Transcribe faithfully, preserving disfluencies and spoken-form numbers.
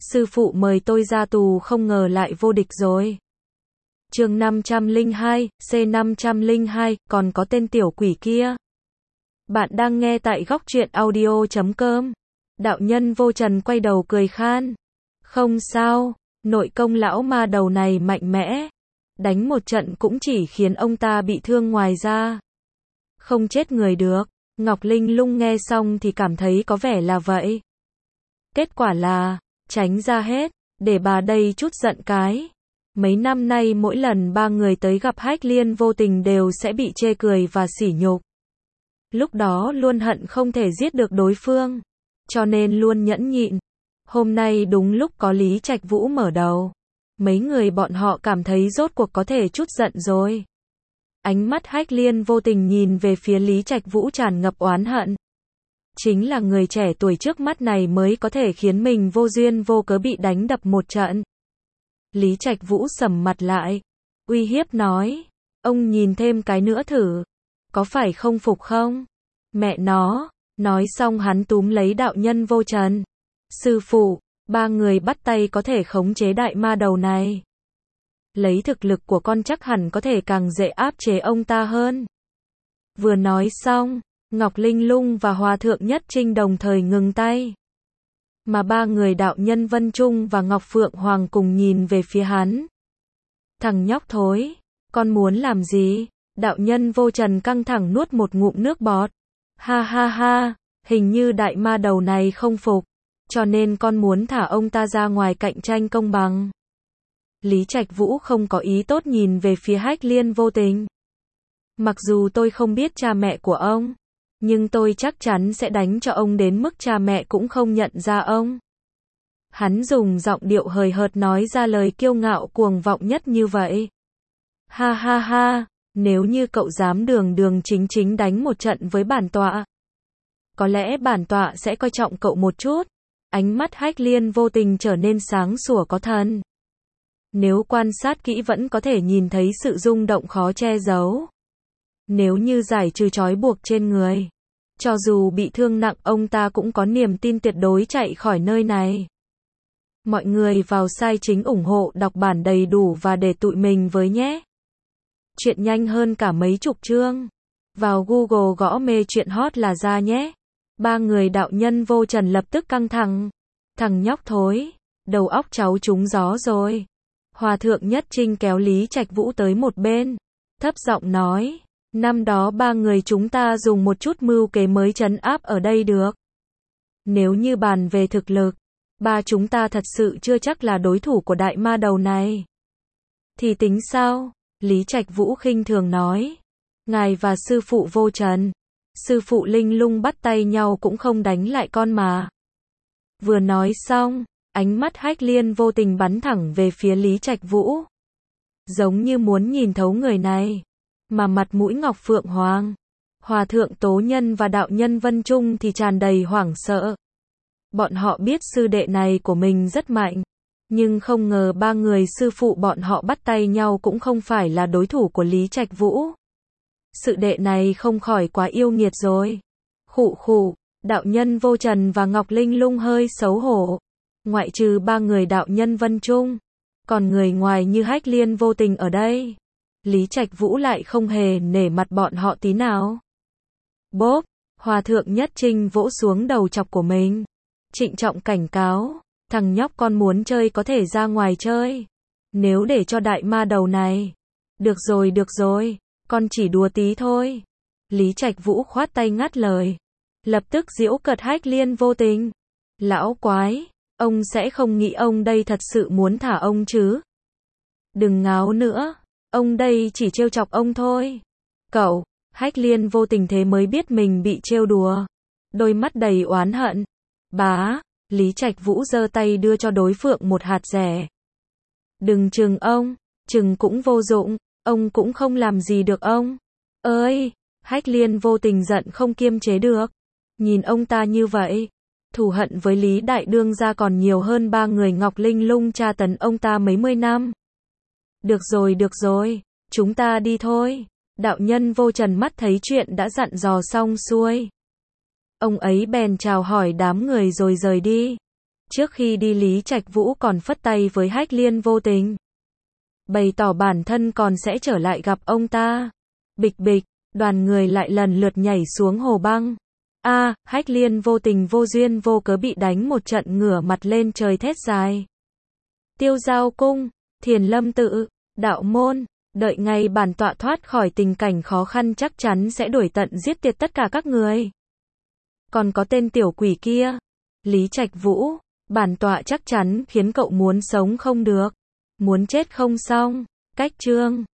sư phụ mời tôi ra tù không ngờ lại vô địch rồi. Chương năm trăm lẻ hai, C năm trăm lẻ hai, còn có tên tiểu quỷ kia. Bạn đang nghe tại góc truyện audio chấm com. Đạo nhân vô trần quay đầu cười khan. Không sao, nội công lão ma đầu này mạnh mẽ. Đánh một trận cũng chỉ khiến ông ta bị thương ngoài ra. Không chết người được. Ngọc Linh Lung nghe xong thì cảm thấy có vẻ là vậy. Kết quả là, tránh ra hết, để bà đây chút giận cái. Mấy năm nay mỗi lần ba người tới gặp Hách Liên vô tình đều sẽ bị chê cười và sỉ nhục. Lúc đó luôn hận không thể giết được đối phương, cho nên luôn nhẫn nhịn. Hôm nay đúng lúc có Lý Trạch Vũ mở đầu. Mấy người bọn họ cảm thấy rốt cuộc có thể chút giận rồi. Ánh mắt Hách Liên vô tình nhìn về phía Lý Trạch Vũ tràn ngập oán hận. Chính là người trẻ tuổi trước mắt này mới có thể khiến mình vô duyên vô cớ bị đánh đập một trận. Lý Trạch Vũ sầm mặt lại, uy hiếp nói, ông nhìn thêm cái nữa thử, có phải không phục không? Mẹ nó, nói xong hắn túm lấy đạo nhân vô trần. Sư phụ, ba người bắt tay có thể khống chế đại ma đầu này. Lấy thực lực của con chắc hẳn có thể càng dễ áp chế ông ta hơn. Vừa nói xong, Ngọc Linh Lung và Hòa Thượng Nhất Trinh đồng thời ngừng tay. Mà ba người đạo nhân Vân Trung và Ngọc Phượng Hoàng cùng nhìn về phía hắn. Thằng nhóc thối, con muốn làm gì? Đạo nhân vô trần căng thẳng nuốt một ngụm nước bọt. Ha ha ha, hình như đại ma đầu này không phục, cho nên con muốn thả ông ta ra ngoài cạnh tranh công bằng. Lý Trạch Vũ không có ý tốt nhìn về phía Hách Liên vô tình. Mặc dù tôi không biết cha mẹ của ông, nhưng tôi chắc chắn sẽ đánh cho ông đến mức cha mẹ cũng không nhận ra ông. Hắn dùng giọng điệu hời hợt nói ra lời kiêu ngạo cuồng vọng nhất như vậy. Ha ha ha, nếu như cậu dám đường đường chính chính đánh một trận với bản tọa, có lẽ bản tọa sẽ coi trọng cậu một chút. Ánh mắt Hách Liên vô tình trở nên sáng sủa có thần. Nếu quan sát kỹ vẫn có thể nhìn thấy sự rung động khó che giấu. Nếu như giải trừ trói buộc trên người, cho dù bị thương nặng ông ta cũng có niềm tin tuyệt đối chạy khỏi nơi này. Mọi người vào site chính ủng hộ đọc bản đầy đủ và để tụi mình với nhé. Chuyện nhanh hơn cả mấy chục chương. Vào Google gõ mê chuyện hot là ra nhé. Ba người đạo nhân vô trần lập tức căng thẳng. Thằng nhóc thối, đầu óc cháu trúng gió rồi. Hòa Thượng Nhất Trinh kéo Lý Trạch Vũ tới một bên, thấp giọng nói, năm đó ba người chúng ta dùng một chút mưu kế mới trấn áp ở đây được. Nếu như bàn về thực lực, ba chúng ta thật sự chưa chắc là đối thủ của đại ma đầu này. Thì tính sao? Lý Trạch Vũ khinh thường nói, ngài và sư phụ vô trần, sư phụ Linh Lung bắt tay nhau cũng không đánh lại con mà. Vừa nói xong, ánh mắt Hách Liên vô tình bắn thẳng về phía Lý Trạch Vũ. Giống như muốn nhìn thấu người này. Mà mặt mũi Ngọc Phượng Hoàng, Hòa Thượng Tố Nhân và đạo nhân Vân Trung thì tràn đầy hoảng sợ. Bọn họ biết sư đệ này của mình rất mạnh. Nhưng không ngờ ba người sư phụ bọn họ bắt tay nhau cũng không phải là đối thủ của Lý Trạch Vũ. Sự đệ này không khỏi quá yêu nghiệt rồi. Khụ khụ, đạo nhân vô trần và Ngọc Linh Lung hơi xấu hổ. Ngoại trừ ba người đạo nhân Vân Trung, còn người ngoài như Hách Liên vô tình ở đây, Lý Trạch Vũ lại không hề nể mặt bọn họ tí nào. Bốp, Hòa Thượng Nhất Trinh vỗ xuống đầu chọc của mình, trịnh trọng cảnh cáo, thằng nhóc con muốn chơi có thể ra ngoài chơi. Nếu để cho đại ma đầu này. Được rồi được rồi, con chỉ đùa tí thôi. Lý Trạch Vũ khoát tay ngắt lời, lập tức giễu cợt Hách Liên vô tình. Lão quái, ông sẽ không nghĩ ông đây thật sự muốn thả ông chứ? Đừng ngáo nữa, ông đây chỉ trêu chọc ông thôi. Cậu, Hách Liên vô tình thế mới biết mình bị trêu đùa. Đôi mắt đầy oán hận. Bá, Lý Trạch Vũ giơ tay đưa cho đối phương một hạt rẻ. Đừng chừng ông, chừng cũng vô dụng, ông cũng không làm gì được ông. Ơi, Hách Liên vô tình giận không kiềm chế được. Nhìn ông ta như vậy, thù hận với Lý Đại Đương gia còn nhiều hơn ba người Ngọc Linh Lung tra tấn ông ta mấy mươi năm. Được rồi được rồi, chúng ta đi thôi. Đạo nhân vô trần mắt thấy chuyện đã dặn dò xong xuôi. Ông ấy bèn chào hỏi đám người rồi rời đi. Trước khi đi Lý Trạch Vũ còn phất tay với Hách Liên vô tình, bày tỏ bản thân còn sẽ trở lại gặp ông ta. Bịch bịch, đoàn người lại lần lượt nhảy xuống hồ băng. A, à, Hách Liên vô tình vô duyên vô cớ bị đánh một trận ngửa mặt lên trời thét dài. Tiêu Giao cung, Thiền Lâm tự, đạo môn, đợi ngày bản tọa thoát khỏi tình cảnh khó khăn chắc chắn sẽ đuổi tận giết tiệt tất cả các người. Còn có tên tiểu quỷ kia, Lý Trạch Vũ, bản tọa chắc chắn khiến cậu muốn sống không được, muốn chết không xong. Cách chương